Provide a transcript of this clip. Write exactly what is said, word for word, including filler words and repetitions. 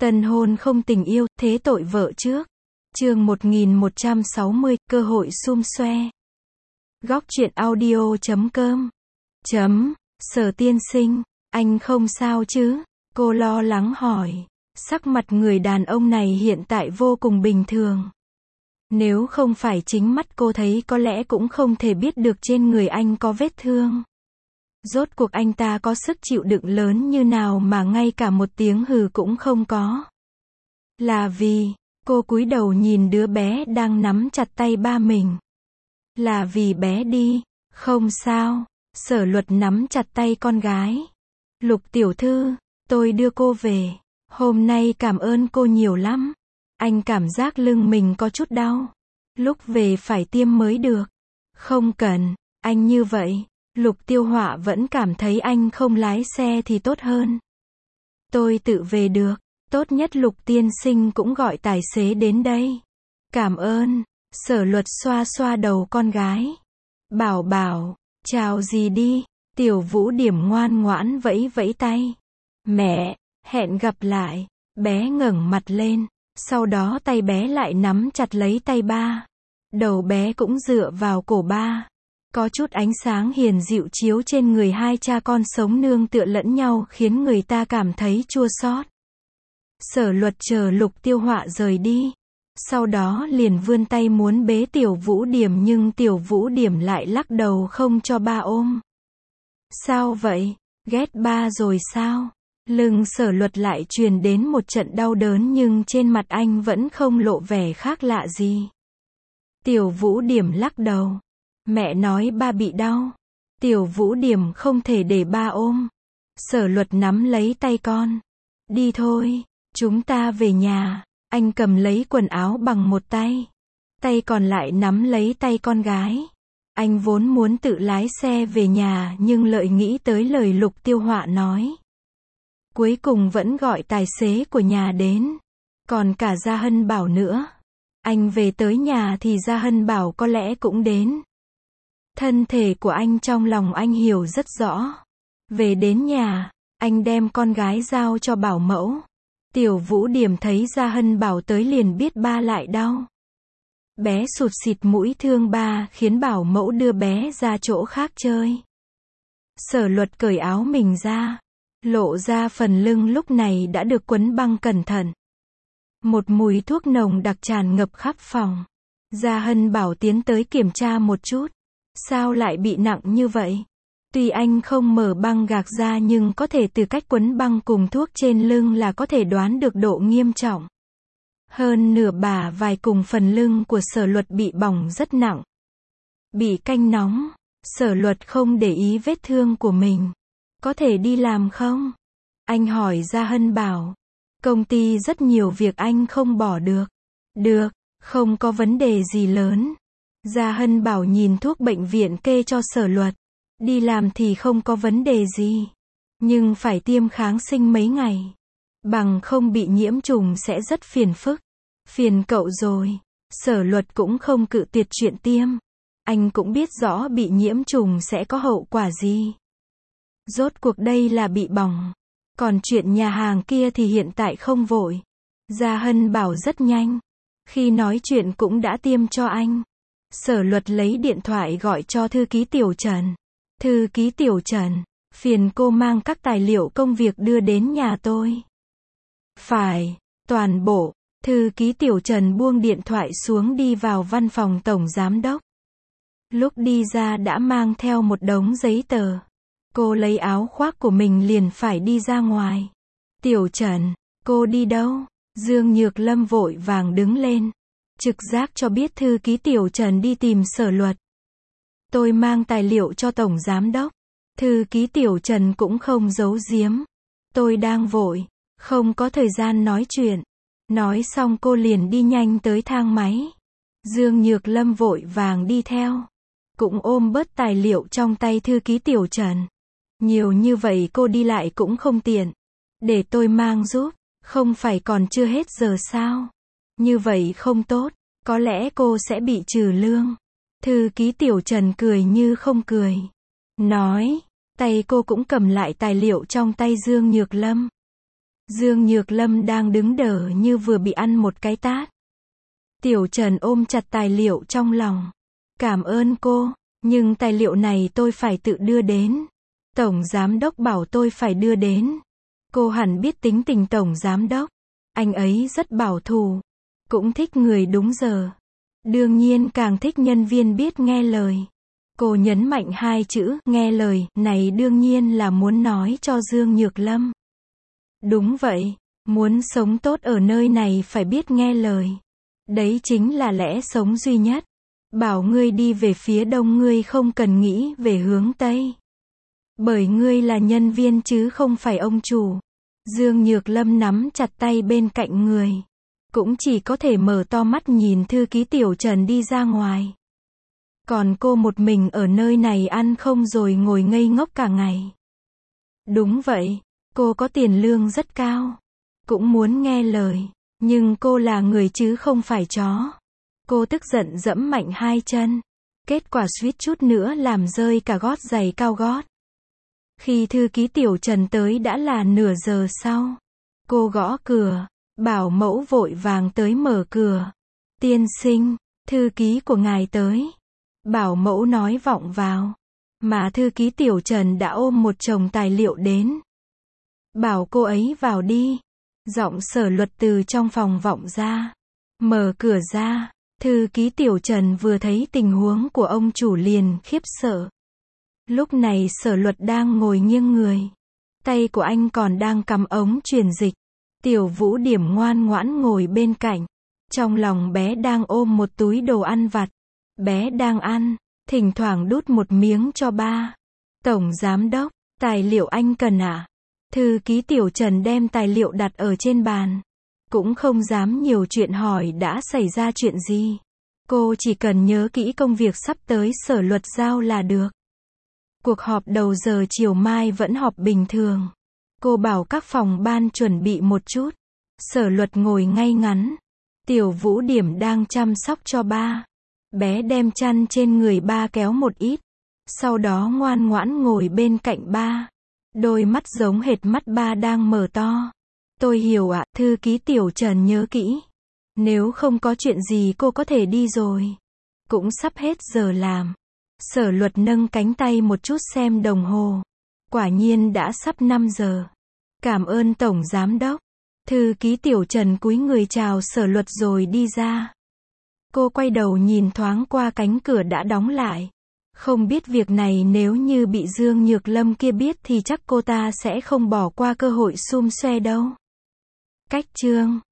Tân hôn không tình yêu, thế tội vợ trước. Chương một nghìn một trăm sáu mươi, cơ hội sum xoe. Góc truyện audio chấm com. Chấm, Sở tiên sinh, anh không sao chứ? Cô lo lắng hỏi. Sắc mặt người đàn ông này hiện tại vô cùng bình thường. Nếu không phải chính mắt cô thấy có lẽ cũng không thể biết được trên người anh có vết thương. Rốt cuộc anh ta có sức chịu đựng lớn như nào mà ngay cả một tiếng hừ cũng không có. Là vì, cô cúi đầu nhìn đứa bé đang nắm chặt tay ba mình. Là vì bé đi, không sao. Sở Luật nắm chặt tay con gái. Lục tiểu thư, tôi đưa cô về. Hôm nay cảm ơn cô nhiều lắm. Anh cảm giác lưng mình có chút đau. Lúc về phải tiêm mới được. Không cần, anh như vậy. Lục Tiêu Họa vẫn cảm thấy anh không lái xe thì tốt hơn. Tôi tự về được. Tốt nhất Lục tiên sinh cũng gọi tài xế đến đây. Cảm ơn. Sở Luật xoa xoa đầu con gái. Bảo bảo, chào gì đi. Tiểu Vũ Điểm ngoan ngoãn vẫy vẫy tay. Mẹ, hẹn gặp lại. Bé ngẩng mặt lên. Sau đó tay bé lại nắm chặt lấy tay ba. Đầu bé cũng dựa vào cổ ba. Có chút ánh sáng hiền dịu chiếu trên người hai cha con sống nương tựa lẫn nhau khiến người ta cảm thấy chua xót. Sở Luật chờ Lục Tiêu Họa rời đi. Sau đó liền vươn tay muốn bế Tiểu Vũ Điểm nhưng Tiểu Vũ Điểm lại lắc đầu không cho ba ôm. Sao vậy? Ghét ba rồi sao? Lưng Sở Luật lại truyền đến một trận đau đớn nhưng trên mặt anh vẫn không lộ vẻ khác lạ gì. Tiểu Vũ Điểm lắc đầu. Mẹ nói ba bị đau. Tiểu Vũ Điểm không thể để ba ôm. Sở Luật nắm lấy tay con. Đi thôi, chúng ta về nhà. Anh cầm lấy quần áo bằng một tay. Tay còn lại nắm lấy tay con gái. Anh vốn muốn tự lái xe về nhà nhưng lợi nghĩ tới lời Lục Tiêu Họa nói. Cuối cùng vẫn gọi tài xế của nhà đến. Còn cả Gia Hân Bảo nữa. Anh về tới nhà thì Gia Hân Bảo có lẽ cũng đến. Thân thể của anh trong lòng anh hiểu rất rõ. Về đến nhà, anh đem con gái giao cho bảo mẫu. Tiểu Vũ Điểm thấy Gia Hân Bảo tới liền biết ba lại đau. Bé sụt xịt mũi thương ba khiến bảo mẫu đưa bé ra chỗ khác chơi. Sở Luật cởi áo mình ra. Lộ ra phần lưng lúc này đã được quấn băng cẩn thận. Một mùi thuốc nồng đặc tràn ngập khắp phòng. Gia Hân Bảo tiến tới kiểm tra một chút. Sao lại bị nặng như vậy? Tuy anh không mở băng gạc ra nhưng có thể từ cách quấn băng cùng thuốc trên lưng là có thể đoán được độ nghiêm trọng. Hơn nửa bả vai cùng phần lưng của Sở Luật bị bỏng rất nặng. Bị canh nóng. Sở Luật không để ý vết thương của mình. Có thể đi làm không? Anh hỏi Gia Hân Bảo. Công ty rất nhiều việc anh không bỏ được. Được, không có vấn đề gì lớn. Gia Hân Bảo nhìn thuốc bệnh viện kê cho Sở Luật. Đi làm thì không có vấn đề gì. Nhưng phải tiêm kháng sinh mấy ngày. Bằng không bị nhiễm trùng sẽ rất phiền phức. Phiền cậu rồi. Sở Luật cũng không cự tuyệt chuyện tiêm. Anh cũng biết rõ bị nhiễm trùng sẽ có hậu quả gì. Rốt cuộc đây là bị bỏng. Còn chuyện nhà hàng kia thì hiện tại không vội. Gia Hân Bảo rất nhanh. Khi nói chuyện cũng đã tiêm cho anh. Sở Luật lấy điện thoại gọi cho thư ký Tiểu Trần. Thư ký Tiểu Trần, phiền cô mang các tài liệu công việc đưa đến nhà tôi. Phải, toàn bộ. Thư ký Tiểu Trần buông điện thoại xuống đi vào văn phòng tổng giám đốc. Lúc đi ra đã mang theo một đống giấy tờ. Cô lấy áo khoác của mình liền phải đi ra ngoài. Tiểu Trần, cô đi đâu? Dương Nhược Lâm vội vàng đứng lên. Trực giác cho biết thư ký Tiểu Trần đi tìm Sở Luật. Tôi mang tài liệu cho tổng giám đốc. Thư ký Tiểu Trần cũng không giấu giếm. Tôi đang vội, không có thời gian nói chuyện. Nói xong cô liền đi nhanh tới thang máy. Dương Nhược Lâm vội vàng đi theo. Cũng ôm bớt tài liệu trong tay thư ký Tiểu Trần. Nhiều như vậy cô đi lại cũng không tiện. Để tôi mang giúp, không phải còn chưa hết giờ sao? Như vậy không tốt, có lẽ cô sẽ bị trừ lương. Thư ký Tiểu Trần cười như không cười. Nói, tay cô cũng cầm lại tài liệu trong tay Dương Nhược Lâm. Dương Nhược Lâm đang đứng đờ như vừa bị ăn một cái tát. Tiểu Trần ôm chặt tài liệu trong lòng. Cảm ơn cô, nhưng tài liệu này tôi phải tự đưa đến. Tổng giám đốc bảo tôi phải đưa đến. Cô hẳn biết tính tình tổng giám đốc. Anh ấy rất bảo thủ, cũng thích người đúng giờ. Đương nhiên càng thích nhân viên biết nghe lời. Cô nhấn mạnh hai chữ, nghe lời, này đương nhiên là muốn nói cho Dương Nhược Lâm. Đúng vậy, muốn sống tốt ở nơi này phải biết nghe lời. Đấy chính là lẽ sống duy nhất. Bảo ngươi đi về phía đông ngươi không cần nghĩ về hướng tây. Bởi ngươi là nhân viên chứ không phải ông chủ. Dương Nhược Lâm nắm chặt tay bên cạnh người. Cũng chỉ có thể mở to mắt nhìn thư ký Tiểu Trần đi ra ngoài. Còn cô một mình ở nơi này ăn không rồi ngồi ngây ngốc cả ngày. Đúng vậy, cô có tiền lương rất cao. Cũng muốn nghe lời. Nhưng cô là người chứ không phải chó. Cô tức giận giẫm mạnh hai chân. Kết quả suýt chút nữa làm rơi cả gót giày cao gót. Khi thư ký Tiểu Trần tới đã là nửa giờ sau. Cô gõ cửa. Bảo mẫu vội vàng tới mở cửa. Tiên sinh, thư ký của ngài tới. Bảo mẫu nói vọng vào. Mà thư ký Tiểu Trần đã ôm một chồng tài liệu đến. Bảo cô ấy vào đi. Giọng Sở Luật từ trong phòng vọng ra. Mở cửa ra. Thư ký Tiểu Trần vừa thấy tình huống của ông chủ liền khiếp sợ. Lúc này Sở Luật đang ngồi nghiêng người. Tay của anh còn đang cắm ống truyền dịch. Tiểu Vũ Điểm ngoan ngoãn ngồi bên cạnh. Trong lòng bé đang ôm một túi đồ ăn vặt. Bé đang ăn, thỉnh thoảng đút một miếng cho ba. Tổng giám đốc, tài liệu anh cần à? Thư ký Tiểu Trần đem tài liệu đặt ở trên bàn. Cũng không dám nhiều chuyện hỏi đã xảy ra chuyện gì. Cô chỉ cần nhớ kỹ công việc sắp tới Sở Luật giao là được. Cuộc họp đầu giờ chiều mai vẫn họp bình thường. Cô bảo các phòng ban chuẩn bị một chút. Sở Luật ngồi ngay ngắn. Tiểu Vũ Điểm đang chăm sóc cho ba. Bé đem chăn trên người ba kéo một ít. Sau đó ngoan ngoãn ngồi bên cạnh ba. Đôi mắt giống hệt mắt ba đang mở to. Tôi hiểu ạ, thư ký Tiểu Trần nhớ kỹ. Nếu không có chuyện gì cô có thể đi rồi. Cũng sắp hết giờ làm. Sở Luật nâng cánh tay một chút xem đồng hồ. Quả nhiên đã sắp năm giờ. Cảm ơn Tổng Giám Đốc. Thư ký Tiểu Trần cúi người chào Sở Luật rồi đi ra. Cô quay đầu nhìn thoáng qua cánh cửa đã đóng lại. Không biết việc này nếu như bị Dương Nhược Lâm kia biết thì chắc cô ta sẽ không bỏ qua cơ hội xum xoe đâu. Cách chương